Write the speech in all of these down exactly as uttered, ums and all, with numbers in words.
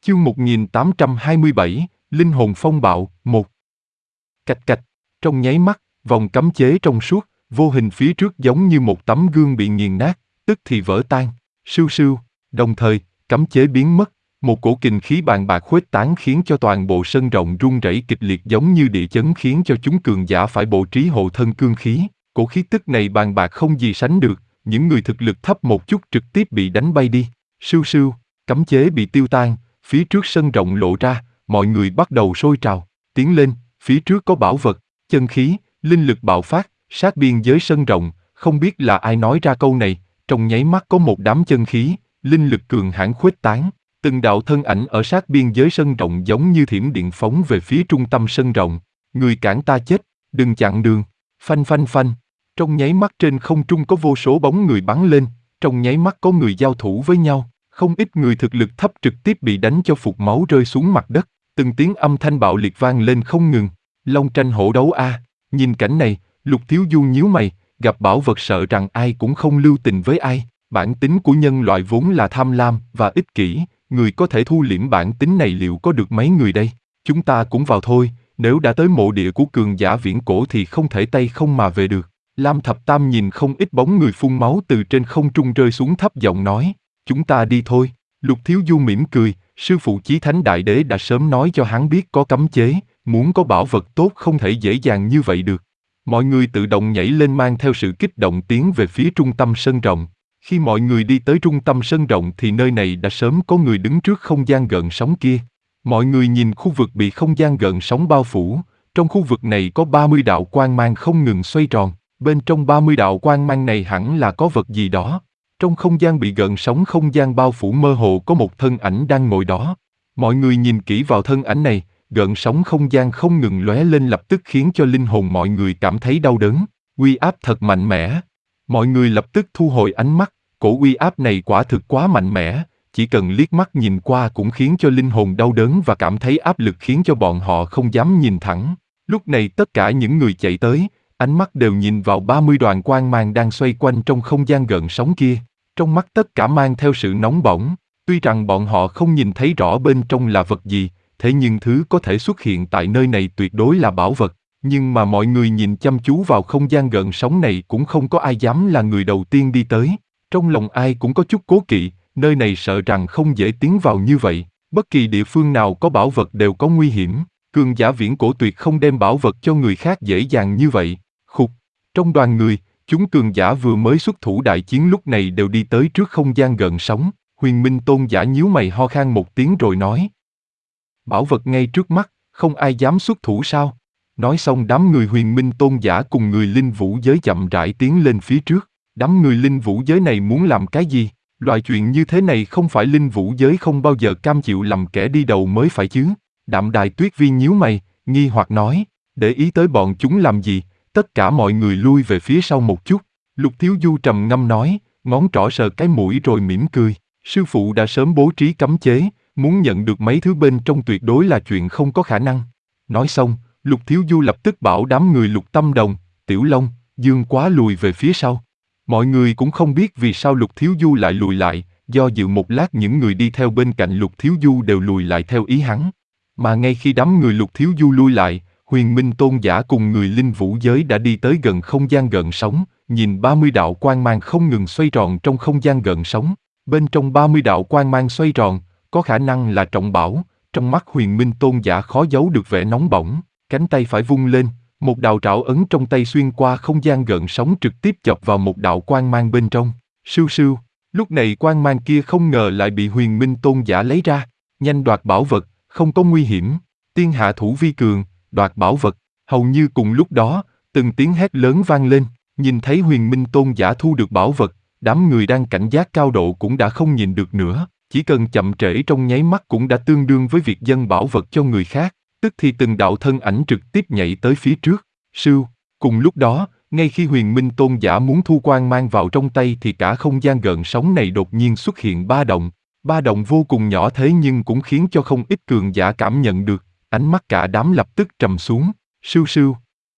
Chương một nghìn tám trăm hai mươi bảy, Linh hồn phong bạo, một. Cạch cạch, trong nháy mắt, vòng cấm chế trong suốt, vô hình phía trước giống như một tấm gương bị nghiền nát, tức thì vỡ tan, sưu sưu, đồng thời, cấm chế biến mất, một cổ kình khí bàn bạc khuếch tán khiến cho toàn bộ sân rộng rung rẩy kịch liệt giống như địa chấn khiến cho chúng cường giả phải bố trí hộ thân cương khí, cổ khí tức này bàn bạc không gì sánh được, những người thực lực thấp một chút trực tiếp bị đánh bay đi, sưu sưu, cấm chế bị tiêu tan. Phía trước sân rộng lộ ra, mọi người bắt đầu sôi trào, tiến lên, phía trước có bảo vật, chân khí, linh lực bạo phát, sát biên giới sân rộng, không biết là ai nói ra câu này, trong nháy mắt có một đám chân khí, linh lực cường hãn khuếch tán, từng đạo thân ảnh ở sát biên giới sân rộng giống như thiểm điện phóng về phía trung tâm sân rộng, người cản ta chết, đừng chặn đường, phanh phanh phanh, trong nháy mắt trên không trung có vô số bóng người bắn lên, trong nháy mắt có người giao thủ với nhau. Không ít người thực lực thấp trực tiếp bị đánh cho phục máu rơi xuống mặt đất, từng tiếng âm thanh bạo liệt vang lên không ngừng. Long tranh hổ đấu a, à. Nhìn cảnh này, Lục Thiếu Du nhíu mày, gặp bảo vật sợ rằng ai cũng không lưu tình với ai. Bản tính của nhân loại vốn là tham lam và ích kỷ, người có thể thu liễm bản tính này liệu có được mấy người đây? Chúng ta cũng vào thôi, nếu đã tới mộ địa của cường giả viễn cổ thì không thể tay không mà về được. Lam Thập Tam nhìn không ít bóng người phun máu từ trên không trung rơi xuống thấp giọng nói. Chúng ta đi thôi, Lục Thiếu Du mỉm cười, sư phụ Chí Thánh Đại Đế đã sớm nói cho hắn biết có cấm chế, muốn có bảo vật tốt không thể dễ dàng như vậy được. Mọi người tự động nhảy lên mang theo sự kích động tiến về phía trung tâm sân rộng. Khi mọi người đi tới trung tâm sân rộng thì nơi này đã sớm có người đứng trước không gian gợn sóng kia. Mọi người nhìn khu vực bị không gian gợn sóng bao phủ, trong khu vực này có ba mươi đạo quang mang không ngừng xoay tròn, bên trong ba mươi đạo quang mang này hẳn là có vật gì đó. Trong không gian bị gợn sóng không gian bao phủ mơ hồ có một thân ảnh đang ngồi đó. Mọi người nhìn kỹ vào thân ảnh này, gợn sóng không gian không ngừng lóe lên lập tức khiến cho linh hồn mọi người cảm thấy đau đớn. Uy áp thật mạnh mẽ. Mọi người lập tức thu hồi ánh mắt, cổ uy áp này quả thực quá mạnh mẽ, chỉ cần liếc mắt nhìn qua cũng khiến cho linh hồn đau đớn và cảm thấy áp lực khiến cho bọn họ không dám nhìn thẳng. Lúc này tất cả những người chạy tới, ánh mắt đều nhìn vào ba mươi đoàn quang mang đang xoay quanh trong không gian gợn sóng kia. Trong mắt tất cả mang theo sự nóng bỏng, tuy rằng bọn họ không nhìn thấy rõ bên trong là vật gì, thế nhưng thứ có thể xuất hiện tại nơi này tuyệt đối là bảo vật. Nhưng mà mọi người nhìn chăm chú vào không gian gợn sóng này cũng không có ai dám là người đầu tiên đi tới. Trong lòng ai cũng có chút cố kỵ, nơi này sợ rằng không dễ tiến vào như vậy. Bất kỳ địa phương nào có bảo vật đều có nguy hiểm. Cường giả viễn cổ tuyệt không đem bảo vật cho người khác dễ dàng như vậy. Khục, trong đoàn người, chúng cường giả vừa mới xuất thủ đại chiến lúc này đều đi tới trước không gian gợn sóng. Huyền Minh Tôn giả nhíu mày ho khan một tiếng rồi nói. Bảo vật ngay trước mắt, không ai dám xuất thủ sao? Nói xong đám người Huyền Minh Tôn giả cùng người linh vũ giới chậm rãi tiến lên phía trước. Đám người linh vũ giới này muốn làm cái gì? Loại chuyện như thế này không phải linh vũ giới không bao giờ cam chịu làm kẻ đi đầu mới phải chứ. Đạm Đài Tuyết Vi nhíu mày, nghi hoặc nói, để ý tới bọn chúng làm gì? Tất cả mọi người lui về phía sau một chút. Lục Thiếu Du trầm ngâm nói, ngón trỏ sờ cái mũi rồi mỉm cười. Sư phụ đã sớm bố trí cấm chế, muốn nhận được mấy thứ bên trong tuyệt đối là chuyện không có khả năng. Nói xong, Lục Thiếu Du lập tức bảo đám người Lục Tâm Đồng, Tiểu Long, Dương Quá lùi về phía sau. Mọi người cũng không biết vì sao Lục Thiếu Du lại lùi lại, do dự một lát những người đi theo bên cạnh Lục Thiếu Du đều lùi lại theo ý hắn. Mà ngay khi đám người Lục Thiếu Du lui lại, Huyền Minh Tôn giả cùng người linh vũ giới đã đi tới gần không gian gợn sóng, nhìn ba mươi đạo quang mang không ngừng xoay tròn trong không gian gợn sóng. Bên trong ba mươi đạo quang mang xoay tròn, có khả năng là trọng bảo, trong mắt Huyền Minh Tôn giả khó giấu được vẻ nóng bỏng, cánh tay phải vung lên, một đạo trảo ấn trong tay xuyên qua không gian gợn sóng trực tiếp chọc vào một đạo quang mang bên trong. Sưu sưu, lúc này quang mang kia không ngờ lại bị Huyền Minh Tôn giả lấy ra, nhanh đoạt bảo vật, không có nguy hiểm, tiên hạ thủ vi cường. Đoạt bảo vật, hầu như cùng lúc đó, từng tiếng hét lớn vang lên, nhìn thấy Huyền Minh Tôn giả thu được bảo vật, đám người đang cảnh giác cao độ cũng đã không nhìn được nữa, chỉ cần chậm trễ trong nháy mắt cũng đã tương đương với việc dâng bảo vật cho người khác, tức thì từng đạo thân ảnh trực tiếp nhảy tới phía trước, sưu, cùng lúc đó, ngay khi Huyền Minh Tôn giả muốn thu quang mang vào trong tay thì cả không gian gợn sóng này đột nhiên xuất hiện ba động, ba động vô cùng nhỏ thế nhưng cũng khiến cho không ít cường giả cảm nhận được. Ánh mắt cả đám lập tức trầm xuống, sưu sưu.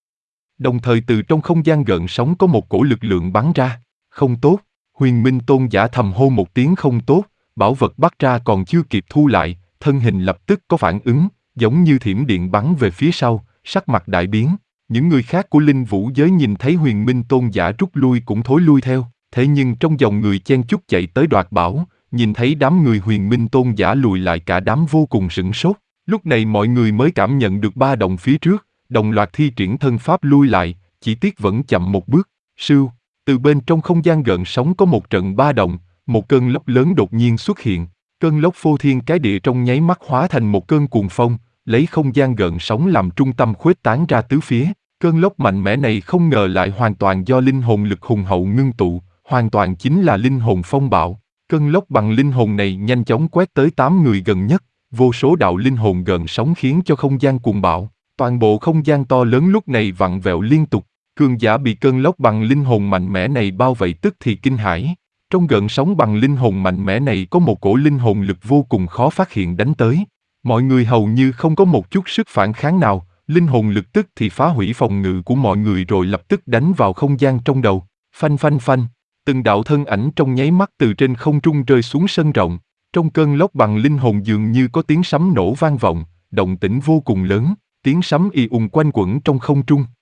Đồng thời từ trong không gian gợn sóng có một cổ lực lượng bắn ra, không tốt, Huyền Minh Tôn giả thầm hô một tiếng không tốt, bảo vật bắt ra còn chưa kịp thu lại, thân hình lập tức có phản ứng, giống như thiểm điện bắn về phía sau, sắc mặt đại biến. Những người khác của linh vũ giới nhìn thấy Huyền Minh tôn giả rút lui cũng thối lui theo, thế nhưng trong dòng người chen chúc chạy tới đoạt bảo, nhìn thấy đám người Huyền Minh tôn giả lùi lại cả đám vô cùng sửng sốt. Lúc này mọi người mới cảm nhận được ba động phía trước, đồng loạt thi triển thân pháp lui lại, chỉ tiếc vẫn chậm một bước. Sưu, từ bên trong không gian gợn sóng có một trận ba động, một cơn lốc lớn đột nhiên xuất hiện. Cơn lốc phô thiên cái địa trong nháy mắt hóa thành một cơn cuồng phong, lấy không gian gợn sóng làm trung tâm khuếch tán ra tứ phía. Cơn lốc mạnh mẽ này không ngờ lại hoàn toàn do linh hồn lực hùng hậu ngưng tụ, hoàn toàn chính là linh hồn phong bạo. Cơn lốc bằng linh hồn này nhanh chóng quét tới tám người gần nhất, vô số đạo linh hồn gợn sóng khiến cho không gian cuồng bạo. Toàn bộ không gian to lớn lúc này vặn vẹo liên tục, cường giả bị cơn lốc bằng linh hồn mạnh mẽ này bao vây tức thì kinh hãi. Trong gợn sóng bằng linh hồn mạnh mẽ này có một cổ linh hồn lực vô cùng khó phát hiện đánh tới. Mọi người hầu như không có một chút sức phản kháng nào, linh hồn lực tức thì phá hủy phòng ngự của mọi người rồi lập tức đánh vào không gian trong đầu. Phanh phanh phanh, từng đạo thân ảnh trong nháy mắt từ trên không trung rơi xuống sân rộng. Trong cơn lốc bằng linh hồn dường như có tiếng sấm nổ vang vọng, động tĩnh vô cùng lớn, tiếng sấm y ùng quanh quẩn trong không trung.